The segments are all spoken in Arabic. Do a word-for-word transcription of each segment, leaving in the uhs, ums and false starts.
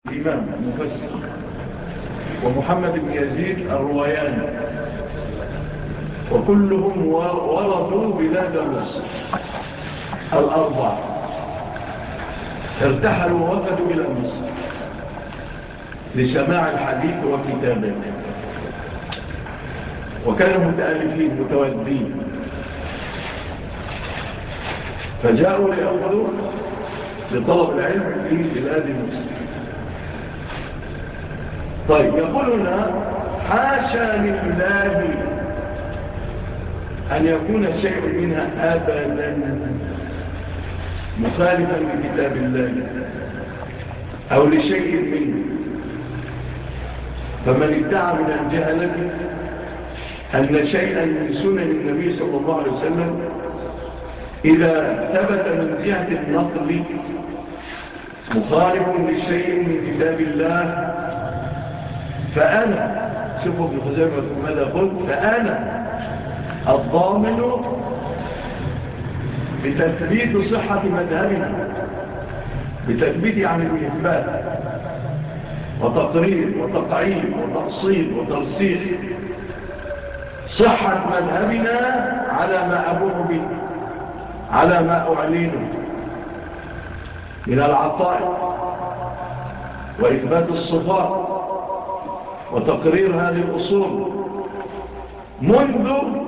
الإمام المفسر ومحمد بن يزيد الروياني، وكلهم وردوا بلاد مصر الأربعة، ارتحلوا ووفدوا إلى مصر لسماع الحديث وكتابه، وكانوا متألفين متودين، فجاءوا ليأخذوا لطلب العلم في بلاد مصر. طيب، يقولنا حاشا لله أن يكون شيء منها أبدا مخالفا لكتاب الله أو لشيء منه. فمن ادعى من الجهلة أن شيئا من سنن النبي صلى الله عليه وسلم إذا ثبت من جهة النقل مخالف لشيء من كتاب الله، فأنا شوفوا ابن خزيمة ماذا قلت، فأنا الضامن بتثبيت صحة مذهبنا، بتثبيت يعني بإثبات وتقرير وتقعيد وتأصيل وترسيخ صحة مذهبنا على ما أبوه به، على ما أعلنه من العطاء وإثبات الصفات وتقرير هذه الأصول منذ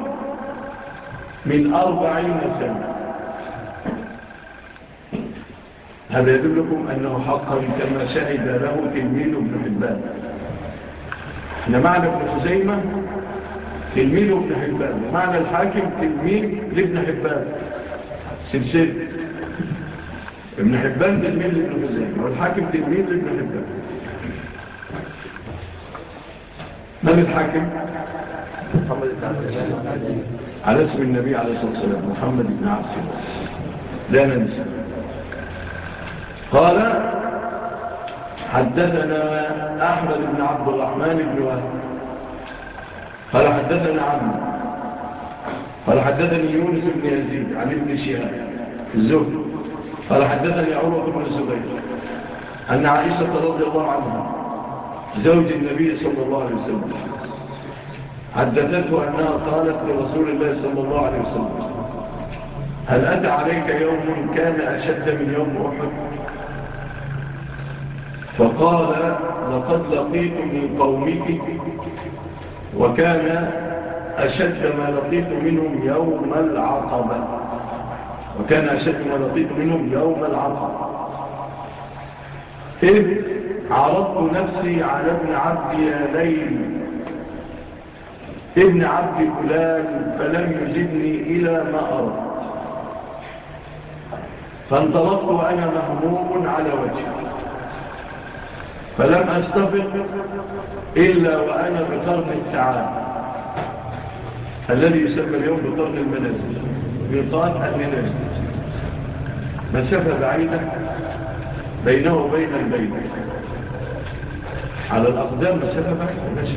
من أربعين سنة. هذا يدلكم أنه حقا كما شهد له تلميذ ابن حبان. إن معنى ابن خزيمة تلميذ ابن حبان، ومعنى الحاكم تلميذ لابن حبان، سلسلة ابن حبان تلميذ لابن خزيمة، والحاكم تلميذ لابن حبان. من الحاكم؟ محمد بن عبد الله، على اسم النبي عليه الصلاة والسلام، محمد بن عبد الله، لا ننسى. قال حدثنا أحمد بن عبد الرحمن بن وهب قال حدثنا عمرو قال حدثني يونس بن يزيد عن ابن شهاب الزهري قال حدثني عروة بن الزبير أن عائشة رضي الله عنها زوج النبي صلى الله عليه وسلم حدثته أنها قالت لرسول الله صلى الله عليه وسلم: هل أتى عليك يوم كان أشد من يوم أحد؟ فقال: لقد لقيت من قومك وكان أشد ما لقيت منهم يوم العقبة وكان أشد ما لقيت منهم يوم العقبة إذ عرضت نفسي على ابن عبد يا ليل ابن عبد فلان فلم يجبني إلى ما أردت، فانطلقت وأنا مهموم على وجهي، فلم أستفق إلا وأنا بقرن التعال الذي يسمى اليوم بقرن المنازل، ميقات المنازل، مسافة بعيدة بينه وبين البيت على الأقدام، مسافة بعيدة ماشي.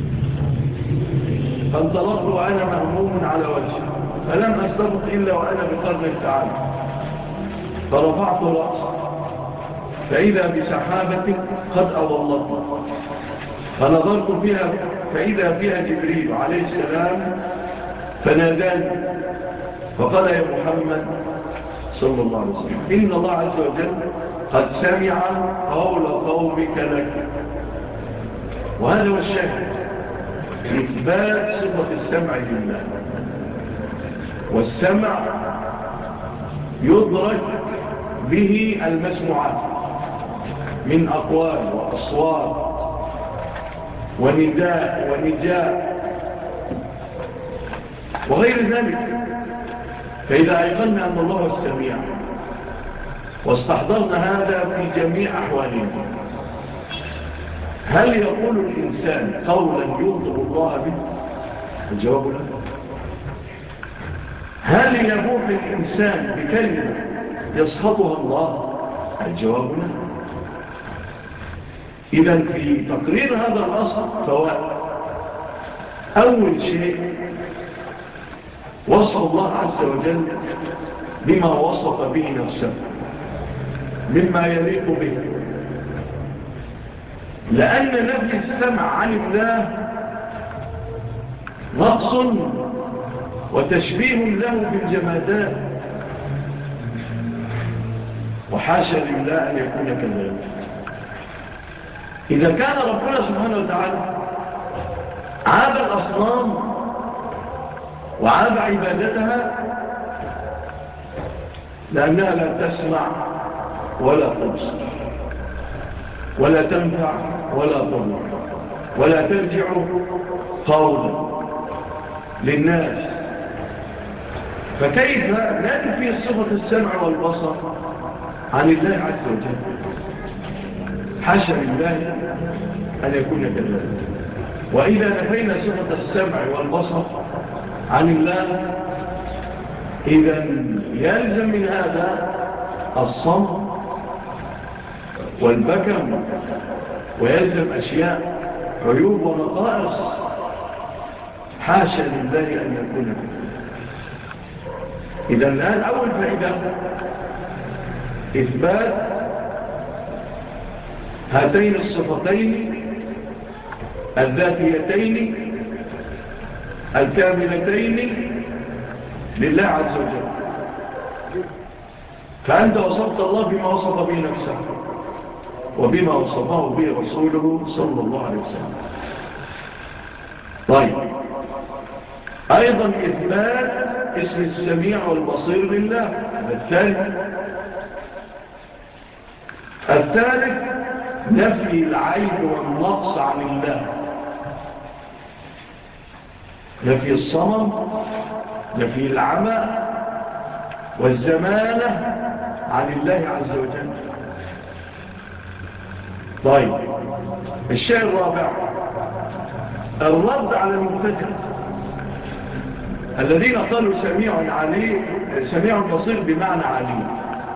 فانطلقت وأنا مهموم على وجهي، فلم أستفق إلا وأنا بقرن التعال، فرفعت رأسي فإذا بسحابة قد أضلتني، فنظرت فيها فإذا فيها جبريل عليه السلام فناداني فقال: يا محمد صلى الله عليه وسلم، إن الله عز وجل قد سمع قول قومك لك. وهذا هو الشاهد، إثبات صفة السمع لله. والسمع يدرك به المسموعات من أقوال وأصوات ونداء ونجاء وغير ذلك. فإذا أيقنا أن الله السميع واستحضرنا هذا في جميع أحوالنا، هل يقول الإنسان قولا يغضب الله به؟ الجواب لا. هل يبوح الإنسان بكلمة يسخطها الله؟ الجواب لا. إذن في تقرير هذا الأصل فوائد. أول شيء وصف الله عز وجل بما وصف به نفسه مما يليق به، لأن نفي السمع عن الله نقص وتشبيه له بالجمادات، وحاشا لله أن يكون كذلك. إذا كان ربنا سبحانه وتعالى عاب الأصنام وعاب عبادتها لأنها لا تسمع ولا تبصر ولا تنفع ولا تضر ولا ترجع قولا للناس، فكيف ننفي صفة السمع والبصر عن الله عز وجل؟ حاشا لله أن يكون كذلك. وإذا نفينا صفة السمع والبصر عن الله إذن يلزم من هذا الصمت والبكم، ويلزم أشياء عيوب ونقائص. حاشا لله أن يكون كذلك. إذن الآن أول فائدة إثبات هاتين الصفتين الذاتيتين الكاملتين لله عز وجل. فأنت وصفت الله بما وصف به نفسه وبما وصفه به رسوله صلى الله عليه وسلم. طيب، أيضا إثبات اسم السميع والبصير لله، هذا الثالث. الثالث نفي العيب والنقص عن الله، نفي الصمم، نفي العمى والزمانة عن الله عز وجل. طيب، الشيء الرابع الرد على المبتدع الذين قالوا سميع عليم سميع بصير بمعنى عليم.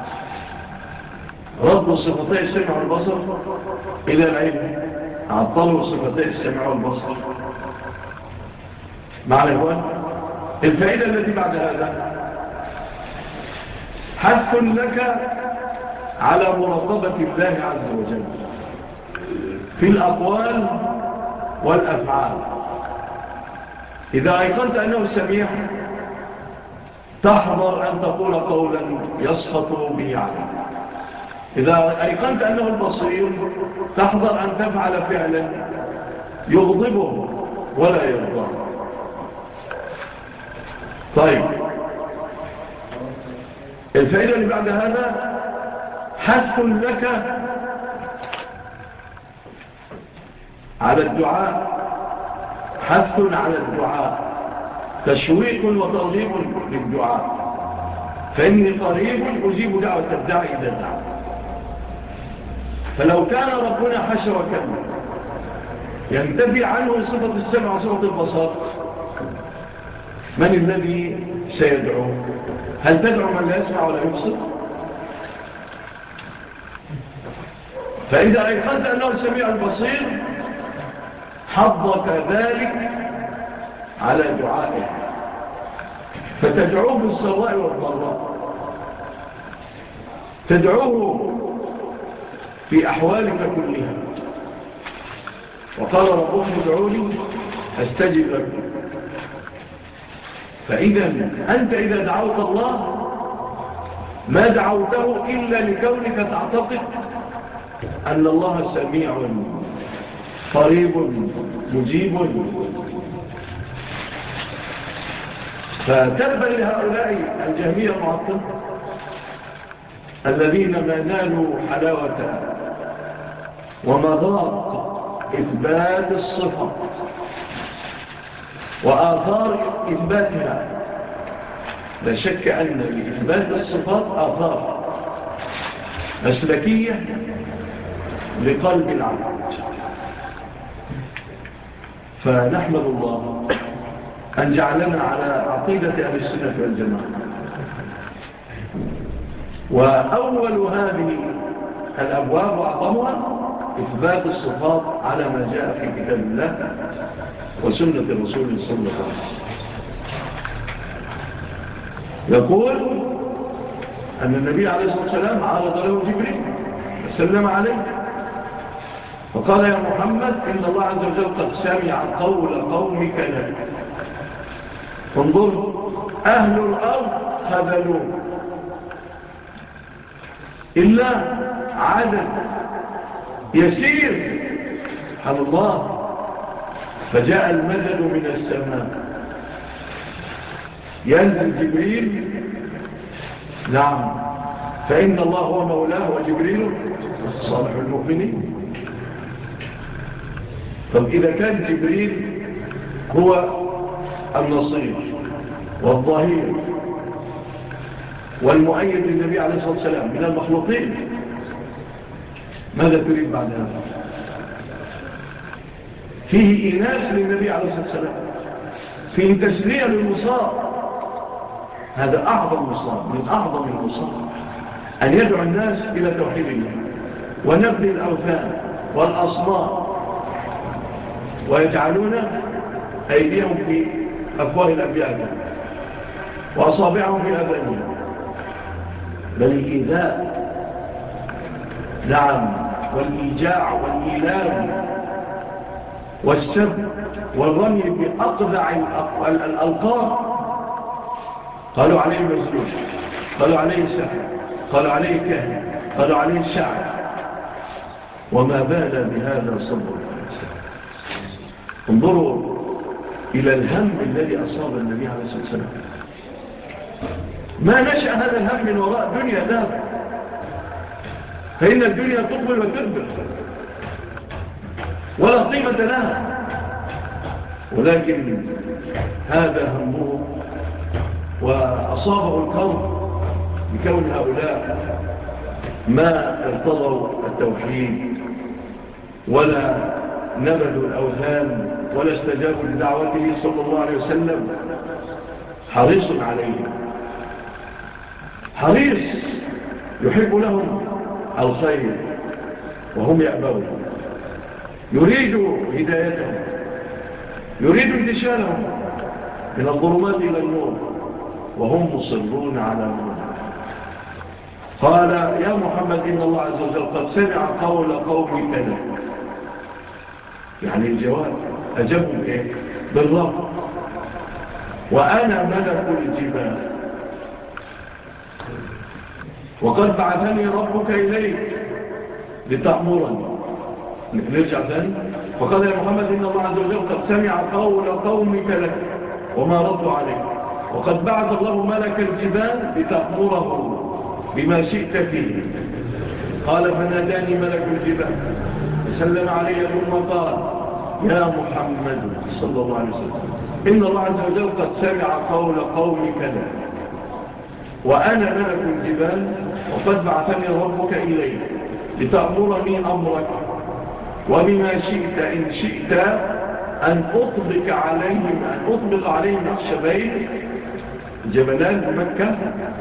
ردوا صفتي السمع والبصر إلى العلم، عطلوا صفتي السمع والبصر. معنى هو الفائدة التي بعد هذا حث لك على مراقبة الله عز وجل في الأقوال والأفعال. إذا أيقنت أنه سميع تحضر أن تقول قولا يسخط به عليك. إذا أيقنت أنه البصير تحضر أن تفعل فعلا يغضبه ولا يرضى. طيب، الفائدة اللي بعد هذا حث لك على الدعاء، حث على الدعاء، تشويق وترغيب للدعاء، فإني قريب أجيب دعوة الداعي إذا دعا. فلو كان ربنا حشى وكلم ينتفي عنه صفة السمع وصفة البصر، من الذي سيدعو؟ هل تدعو من لا يسمع ولا يبصر؟ فإذا أيقنت أنه سميع البصير حضك ذلك على دعائه، فتدعوه بالسراء والضراء، تدعوه في أحوالك كلها. وقال ربكم ادعوني أستجب لكم. فإذا أنت إذا دعوت الله ما دعوته إلا لكونك تعتقد أن الله سميع قريب مجيب. فتبا لهؤلاء الجهمية المعطلة الذين ما نالوا حلاوة ومذاق إثبات الصفة وآثار إثباتها. لا شك أن لإثبات الصفات آثار مسلكية لقلب العبد. فنحمد الله أن جعلنا على عقيدة أهل السنة والجماعة. وأول هذه الأبواب وأعظمها إثبات الصفات على ما جاء في كتاب الله وسنة الرسول صلى الله عليه وسلم. يقول أن النبي عليه الصلاة والسلام عرض له جبريل وسلم عليه، فقال يا محمد إن الله عز وجل قد سمع قول قومك لك. انظر أهل الأرض خذلوه إلا عدد يسير سبحان الله. فجاء المدد من السماء، ينزل جبريل، نعم، فإن الله هو مولاه وجبريل صالح المؤمنين. طب إذا كان جبريل هو النصير والظهير والمؤيد للنبي عليه الصلاة والسلام من المخلوقين، ماذا تريد بعد هذا؟ فيه إيناس للنبي عليه الصلاة والسلام، فيه تسلية للمصاب. هذا أعظم مصاب من أعظم المصاب، أن يدعو الناس إلى توحيد الله ونبذ الأوثان والأصنام، ويجعلون أيديهم في أفواه الأنبياء وأصابعهم في آذانهم، بل الإيذاء، نعم، والإيجاع والإيلام والسب والرمي بأقذع الألقاب. قالوا عليه مجنون، قالوا عليه سحر، قالوا عليه كهن، قالوا عليه شاعر، وما بال بهذا صلى الله عليه وسلم. انظروا إلى الهم الذي أصاب النبي عليه الصلاة والسلام. ما نشأ هذا الهم من وراء دنيا ذهب، فإن الدنيا تقبل وتدبر ولا قيمة لها، ولكن هذا همه وأصابه الكرب بكون هؤلاء ما ارتضوا التوحيد ولا نبذوا الأوثان ولا استجابوا لدعوته صلى الله عليه وسلم. حريص عليهم، حريص يحب لهم الخير وهم يأبون، يريد هدايتهم، يريد انتشالهم من الظلمات إلى النور، وهم مصرون على الظلم. قال يا محمد إن الله عز وجل قد سمع قول قومك لك. يعني الجواب أجابوا بإيه؟ بالرب، وأنا ملك الجبال وقد بعثني ربك إليك لتأمرني. نرجع ثاني. فقال يا محمد إن الله عز وجل قد سمع قول قومك لك وما ردوا عليك، وقد بعث الله ملك الجبال لتأمره بما شئت فيه. قال فناداني ملك الجبال وسلم علي ثم قال يا محمد صلى الله عليه وسلم إن الله عز وجل قد سمع قول قومك لك وأنا ملك الجبال وقد بعثني ربك إليك لتأمرني أمرك وبما شئت إن شئت أن أطبق عليهم أن أطبق عليهم أخشبين جبلان بمكة،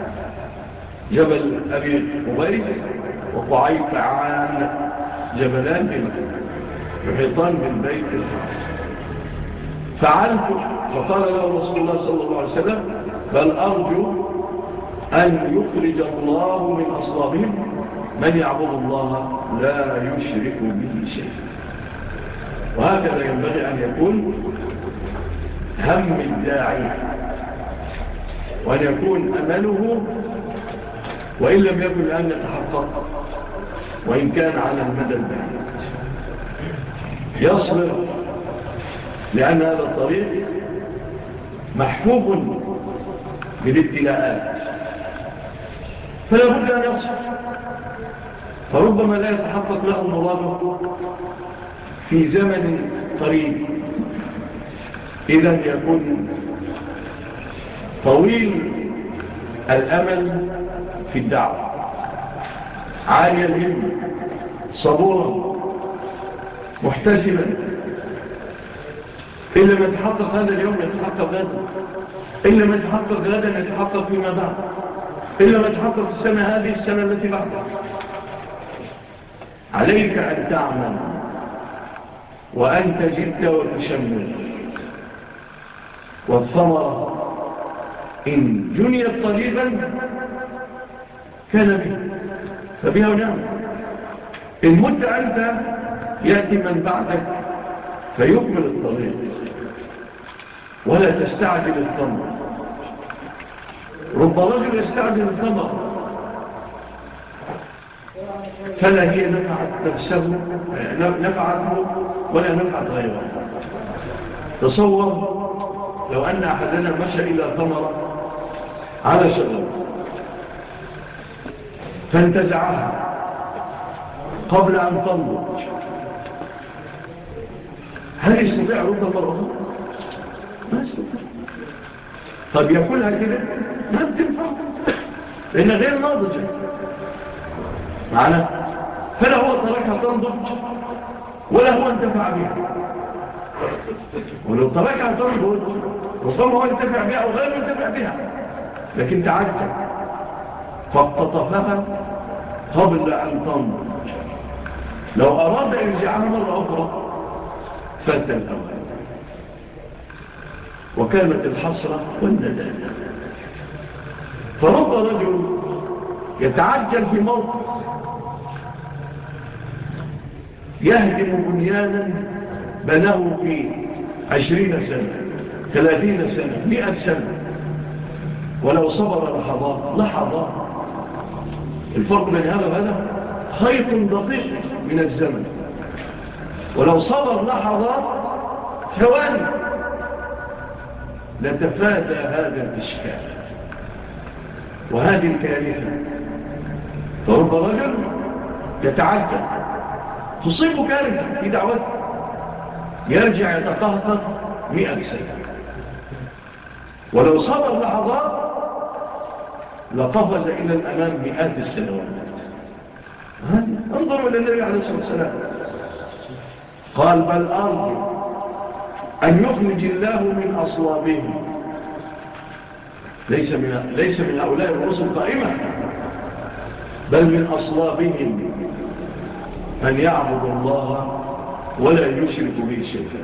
جبل أبي قبيس وقعيقعان، جبلان بمكة يحيطان بالبيت الحرام. فعلت، فقال له رسول الله صلى الله عليه وسلم بل أرجو أن يخرج الله من أصلابهم من يعبد الله لا يشرك به شيء. وهكذا ينبغي أن يكون هم الداعي، وأن يكون أمله وإن لم يكن الآن يتحقق، وإن كان على المدى البعيد يصبر، لأن هذا الطريق محفوف بالابتلاءات، فلا بد أن يصبر. فربما لا يتحقق له مراده في زمن قريب، إذن يكون طويل الأمل في الدعوة، عالي الهم، صبورا محتسبا. إن لم يتحقق هذا اليوم يتحقق غدا، إن لم يتحقق غدا يتحقق فيما بعد، إن لم يتحقق السنة هذه السنة التي بعدها. عليك أن تعمل وأنت جد وتشمل، والثمرة إن جنيت قريبا كان به فبها ونعم، إن مت أنت يأتي من بعدك فيكمل الطريق، ولا تستعجل الثمر. رب رجل يستعجل الثمر فلا هي نفعت نفسه نفعته ولا نفعت غيره. تصور لو أن أحدنا مشى إلى ثمرة على شجرة فانتزعها قبل أن تنضج، هل يستطيع رد مرة؟ ما يستطيع. طب يأكلها كده؟ ما بتنفع لأنها غير ناضجة معنا، فلا هو تركها تنضج ولا هو انتفع بها. ولو تركها تنضج ربما هو انتفع بها أو غير انتفع بها، لكن تعجل فاقتطفها قبل أن تنضج. لو أراد أن يرجعها مرة أخرى فات الأول، وكانت الحسرة والندامة. فرب رجل يتعجل في موقف يهدم بنيانا بناه في عشرين سنة ثلاثين سنة مئة سنة، ولو صبر لحظات لحظات. الفرق بين هذا وهذا خيط دقيق من الزمن، ولو صبر لحظات ثواني لتفادى هذا الإشكال وهذه الكارثة. فرب رجل يتعجل تصيب كارثة في دعوته يرجع يتقهقر مئة سنة، ولو صبر لحظات لقفز إلى الأمام مئات السنوات. انظروا إلى النبي عليه الصلاة والسلام قال بل أرجو أن يخرج الله من أصلابهم، ليس من, ليس من هؤلاء الرسل قائمة، بل من أصلابهم أن يعبد الله ولا يشرك به شيئا.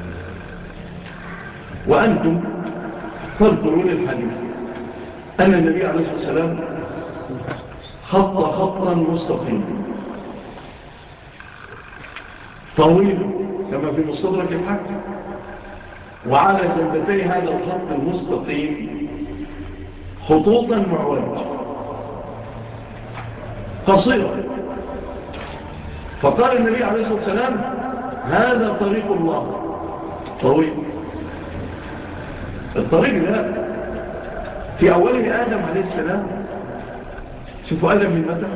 وأنتم تذكرون الحديث أن النبي عليه الصلاة والسلام خط خطا مستقيما طويل كما في مستدرك الحاكم، وعلى جنبتي هذا الخط المستقيم خطوطا معوجة قصيرة. فقال النبي عليه الصلاة والسلام هذا طريق الله طويل. الطريق ده في أوله آدم عليه السلام، شوفوا آدم من متى،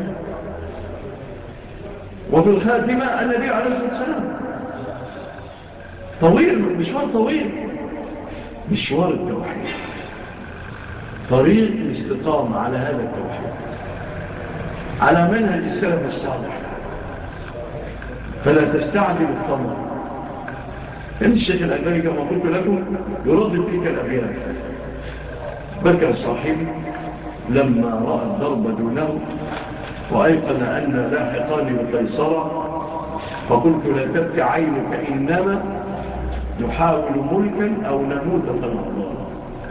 وفي الخاتمة النبي عليه الصلاة والسلام. طويل، مشوار طويل، مشوار التوحيد، طريق الاستقامة على هذا التوحيد على منهج السلف الصالح. فلا تستعجل الثمر. إن الشيخ الألباني كما قلت لكم يرد تلك الأبيات. بكى صاحبي لما رأى الضرب دونه وأيقن أن لاحقان بقيصرة، فقلت لا تبكي عينك إنما نحاول ملكا أو نموت فنضار.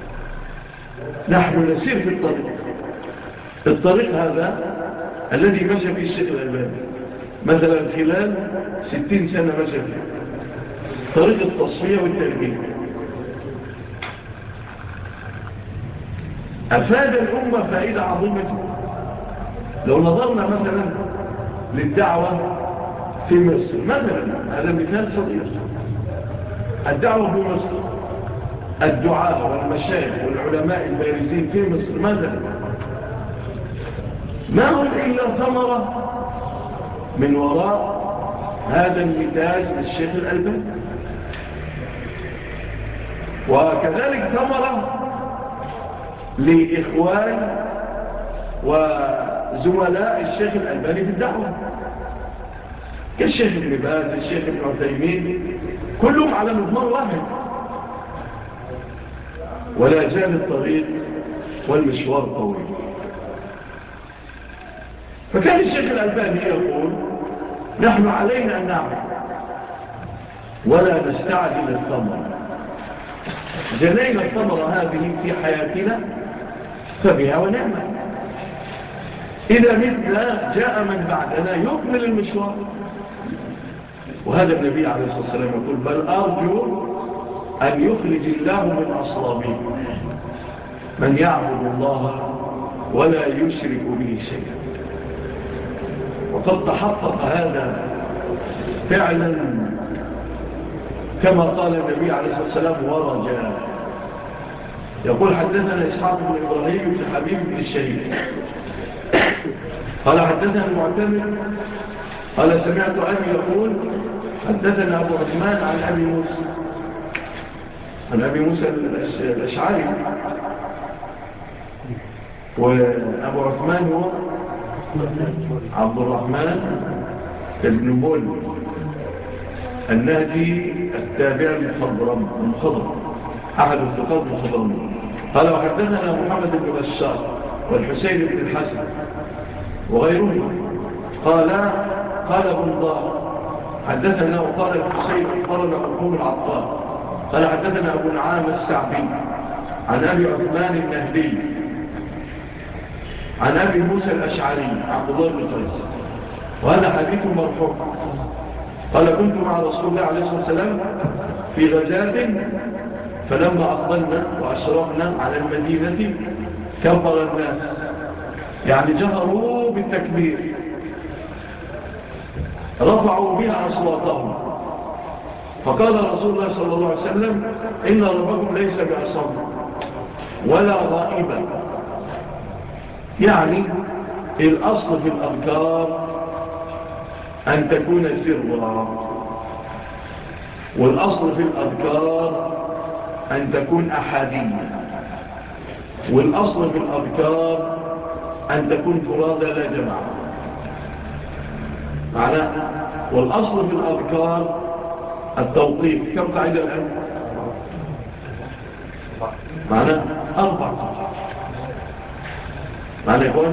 نحن نسير في الطريق، الطريق هذا الذي مشى فيه الشيخ الألباني مثلا خلال ستين سنة مشى فيه، طريق التصفية والتربية. أفاد الأمة فائدة عظيمة جدا. لو نظرنا مثلا للدعوة في مصر مثلا، هذا مثال صغير، الدعوة في مصر، الدعاء والمشايخ والعلماء البارزين في مصر مثلا ما هم إلا ثمرة من وراء هذا النتاج للشيخ الألباني، وكذلك ثمرة لإخوان وزملاء الشيخ الألباني في الدعوة كالشيخ ابن باز الشيخ ابن عثيمين، كلهم على مضمار واحد، ولا زال الطريق والمشوار طويل. فكان الشيخ الألباني يقول نحن علينا أن نعمل ولا نستعجل الثمرة. جنينا الثمرة هذه في حياتنا فبها ونعمة، إذا متنا جاء من بعدنا يكمل المشوار وهذا النبي عليه الصلاة والسلام يقول بل أرجو أن يخرج الله من أصلابه من يعبد الله ولا يشرك به شيئا. وقد تحقق هذا فعلا كما قال النبي عليه الصلاة والسلام ورجاء. يقول حدثنا إسحاق بن إبراهيم بن حبيب بن الشهيد قال حدثنا المعتمر قال سمعت أبي يقول حدثنا أبو عثمان عن أبي موسى عن أبي موسى الأشعري. وأبو عثمان هو عبد الرحمن بن مول النهدي التابع المخضرم المخضرم أحد الثقات المخضرمين. قال وحدثنا محمد بن بشار والحسين بن الحسن وغيرهم قال قال ابن ضار حدثنا وقال الحسين قال أبوكم العطار قال حدثنا أبو نعام السعبي عن أبي عثمان النهدي عن أبي موسى الأشعري عبد الله بن قيس وهذا حديث مرفوع. قال كنت مع رسول الله عليه الصلاة والسلام في غزاة فلما أقبلنا وأشرفنا على المدينة كبر الناس يعني جهروا بالتكبير رفعوا بها أصواتهم فقال رسول الله صلى الله عليه وسلم إن ربكم ليس بأصم ولا غائبا. يعني الأصل في الأذكار أن تكون سرا والأصل في الأذكار أن تكون أحادية والأصل في الأذكار أن تكون فرادى لا جماعة معناه. والأصل في الأذكار التوقيف. كم قاعدة الآن؟ معناه أربع معنى يكون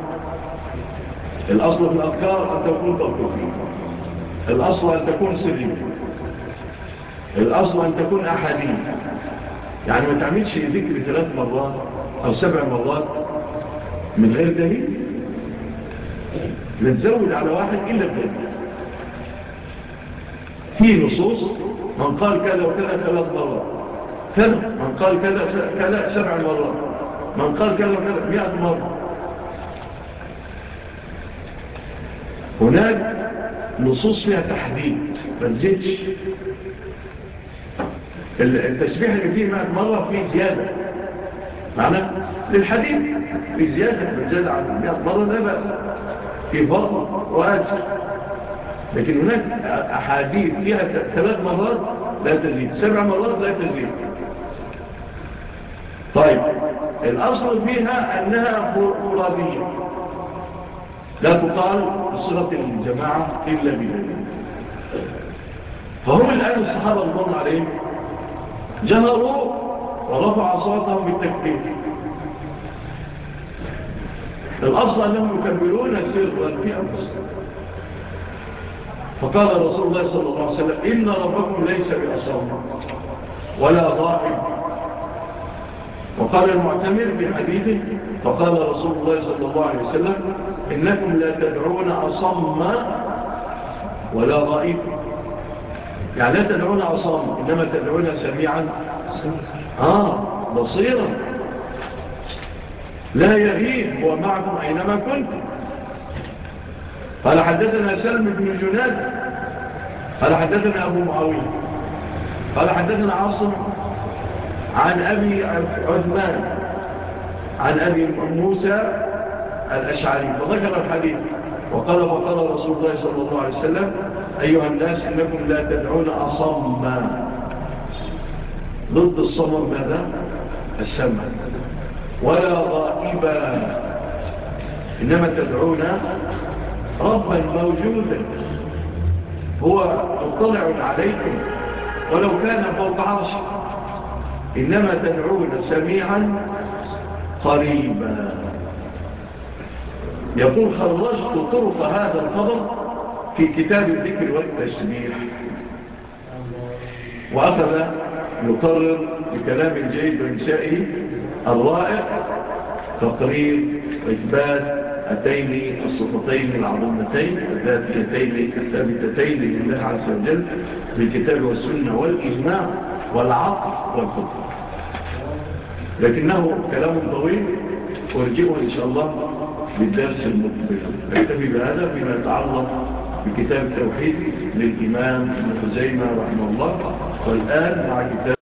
الأصل في الأذكار أن تكون توقيفية الأصل أن تكون سرية الأصل أن تكون أحادية يعني ما تعملش ذكر ثلاث مرات أو سبع مرات من غير دليل لا تزود على واحد إلا بدليل. في نصوص من قال كذا وكذا ثلاث مرات كذا من قال كذا كذا سبع مرات من قال كذا وكذا مئة مرة. هناك نصوص فيها تحديد ما تزيدش. التسبيح اللي فيه مئة مرة فيه زيادة معنى للحديث في زيادة بزيادة عن مئة مرة لا بأس في فضل وأجر. لكن هناك أحاديث فيها ثلاث مرات لا تزيد سبع مرات لا تزيد. طيب الأصل فيها أنها فرادية لا تقال بصيغة الجماعة إلا بدليل. فهم الآن الصحابة رضوان عليهم جهروا ورفع أصواتهم بالتكبير. الأصل أنهم يكبرون سرا في أنفسهم. فقال رسول الله صلى الله عليه وسلم إن ربكم ليس بأصم ولا غائب. وقال المعتمر في حديثه فقال رسول الله صلى الله عليه وسلم إنكم لا تدعون أصم ولا غائب. يعني لا تدعون أصم إنما تدعون سميعا آه بصيرا لا يغيب هو معكم أينما كنتم. قال حدثنا سلم بن جناد قال حدثنا أبو معاوية قال حدثنا عاصم عن أبي عثمان عن أبي موسى الأشعري فذكر الحديث وقال وقال رسول الله صلى الله عليه وسلم أيها الناس إنكم لا تدعون أصما. ضد الصمم ماذا؟ السمع. ولا غائبا إنما تدعون ربا موجودا هو مطلع عليكم ولو كان فوق عرشه إنما تدعون سميعا قريبا. يقول خرجت طرق هذا الخبر في كتاب الذكر والتسبيح. وأخذ يقرر بكلام الجيد وإنشائه الرائع تقرير وإثبات هاتين الصفتين العظيمتين الذاتيتين الثابتتين لله عز وجل بالكتاب والسنة والإجماع والعقل والفطر. لكنه كلام طويل وارجعه إن شاء الله بالدرس المقبل. نكتفي بهذا فيما يتعلق بكتاب التوحيد للإمام ابن خزيمة رحمه الله، والآن مع كتاب